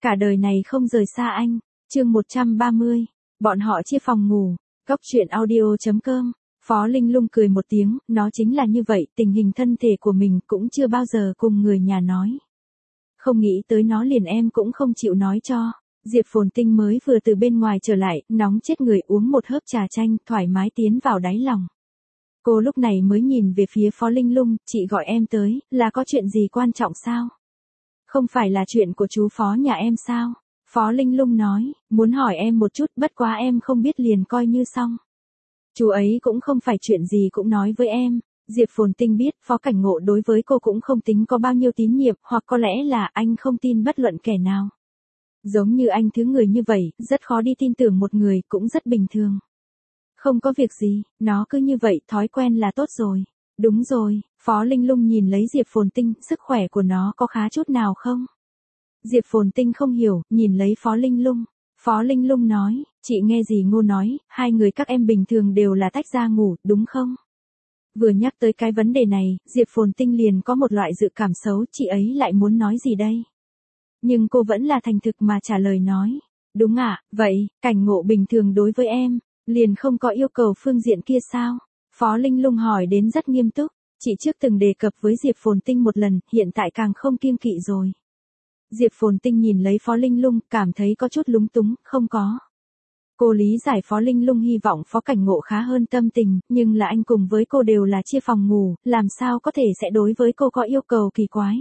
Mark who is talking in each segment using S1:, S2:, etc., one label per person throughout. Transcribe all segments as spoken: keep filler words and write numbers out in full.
S1: Cả đời này không rời xa anh. Chương một trăm ba mươi. Bọn họ chia phòng ngủ. Góc truyện audio chấm com. Phó Linh Lung cười một tiếng, nó chính là như vậy, tình hình thân thể của mình cũng chưa bao giờ cùng người nhà nói. Không nghĩ tới nó liền em cũng không chịu nói cho. Diệp Phồn Tinh mới vừa từ bên ngoài trở lại, nóng chết người, uống một hớp trà chanh, thoải mái tiến vào đáy lòng. Cô lúc này mới nhìn về phía Phó Linh Lung, chị gọi em tới, là có chuyện gì quan trọng sao? Không phải là chuyện của chú Phó nhà em sao? Phó Linh Lung nói, muốn hỏi em một chút, bất quá em không biết liền coi như xong. Chú ấy cũng không phải chuyện gì cũng nói với em. Diệp Phồn Tinh biết Phó Cảnh Ngộ đối với cô cũng không tính có bao nhiêu tín nhiệm, hoặc có lẽ là anh không tin bất luận kẻ nào. Giống như anh thứ người như vậy, rất khó đi tin tưởng một người, cũng rất bình thường. Không có việc gì, nó cứ như vậy, thói quen là tốt rồi. Đúng rồi, Phó Linh Lung nhìn lấy Diệp Phồn Tinh, sức khỏe của nó có khá chút nào không? Diệp Phồn Tinh không hiểu, nhìn lấy Phó Linh Lung. Phó Linh Lung nói, chị nghe gì Ngô nói, hai người các em bình thường đều là tách ra ngủ, đúng không? Vừa nhắc tới cái vấn đề này, Diệp Phồn Tinh liền có một loại dự cảm xấu, chị ấy lại muốn nói gì đây? Nhưng cô vẫn là thành thực mà trả lời nói. Đúng ạ, à, vậy, Cảnh Ngộ bình thường đối với em, liền không có yêu cầu phương diện kia sao? Phó Linh Lung hỏi đến rất nghiêm túc, chị trước từng đề cập với Diệp Phồn Tinh một lần, hiện tại càng không kiêng kỵ rồi. Diệp Phồn Tinh nhìn lấy Phó Linh Lung, cảm thấy có chút lúng túng, không có. Cô lý giải Phó Linh Lung hy vọng Phó Cảnh Ngộ khá hơn tâm tình, nhưng là anh cùng với cô đều là chia phòng ngủ, làm sao có thể sẽ đối với cô có yêu cầu kỳ quái.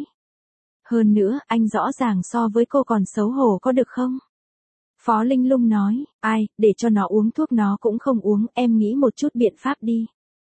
S1: Hơn nữa, anh rõ ràng so với cô còn xấu hổ có được không? Phó Linh Lung nói, ai, để cho nó uống thuốc nó cũng không uống, em nghĩ một chút biện pháp đi.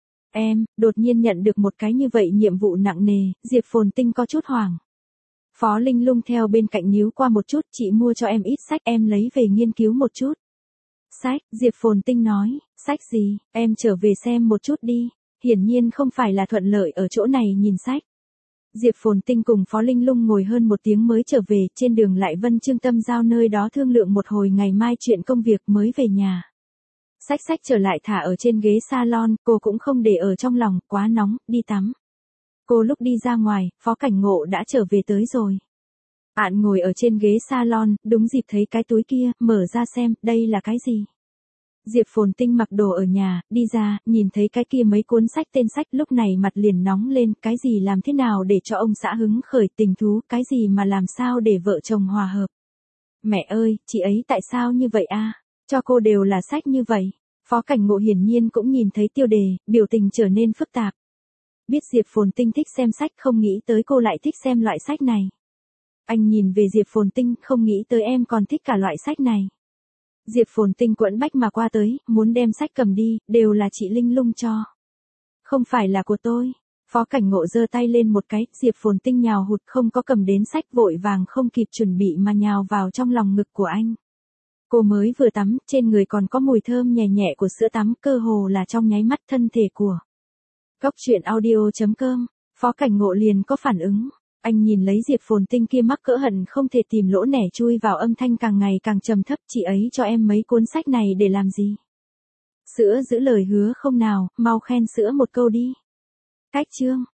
S1: Em, đột nhiên nhận được một cái như vậy nhiệm vụ nặng nề, Diệp Phồn Tinh có chút hoảng. Phó Linh Lung theo bên cạnh níu qua một chút, chị mua cho em ít sách, em lấy về nghiên cứu một chút. Sách, Diệp Phồn Tinh nói, sách gì, em trở về xem một chút đi, hiển nhiên không phải là thuận lợi ở chỗ này nhìn sách. Diệp Phồn Tinh cùng Phó Linh Lung ngồi hơn một tiếng mới trở về, trên đường lại Vân Trương Tâm Giao nơi đó thương lượng một hồi ngày mai chuyện công việc mới về nhà. Sách sách trở lại thả ở trên ghế salon, cô cũng không để ở trong lòng, quá nóng, đi tắm. Cô lúc đi ra ngoài, Phó Cảnh Ngộ đã trở về tới rồi. Ạn ngồi ở trên ghế salon, đúng dịp thấy cái túi kia, mở ra xem, đây là cái gì? Diệp Phồn Tinh mặc đồ ở nhà, đi ra, nhìn thấy cái kia mấy cuốn sách tên sách, lúc này mặt liền nóng lên, cái gì làm thế nào để cho ông xã hứng khởi tình thú, cái gì mà làm sao để vợ chồng hòa hợp. Mẹ ơi, chị ấy tại sao như vậy a? Cho cô đều là sách như vậy. Phó Cảnh Ngộ hiển nhiên cũng nhìn thấy tiêu đề, biểu tình trở nên phức tạp. Biết Diệp Phồn Tinh thích xem sách, không nghĩ tới cô lại thích xem loại sách này. Anh nhìn về Diệp Phồn Tinh, không nghĩ tới em còn thích cả loại sách này. Diệp Phồn Tinh quẫn bách mà qua tới, muốn đem sách cầm đi, đều là chị Linh Lung cho. Không phải là của tôi. Phó Cảnh Ngộ giơ tay lên một cái, Diệp Phồn Tinh nhào hụt không có cầm đến sách, vội vàng không kịp chuẩn bị mà nhào vào trong lòng ngực của anh. Cô mới vừa tắm, trên người còn có mùi thơm nhẹ nhẹ của sữa tắm, cơ hồ là trong nháy mắt thân thể của. Góc truyện audio chấm com. Phó Cảnh Ngộ liền có phản ứng. Anh nhìn lấy Diệp Phồn Tinh kia mắc cỡ hận không thể tìm lỗ nẻ chui vào, âm thanh càng ngày càng trầm thấp, chị ấy cho em mấy cuốn sách này để làm gì? Sữa giữ lời hứa không nào, mau khen sữa một câu đi. Cách chương.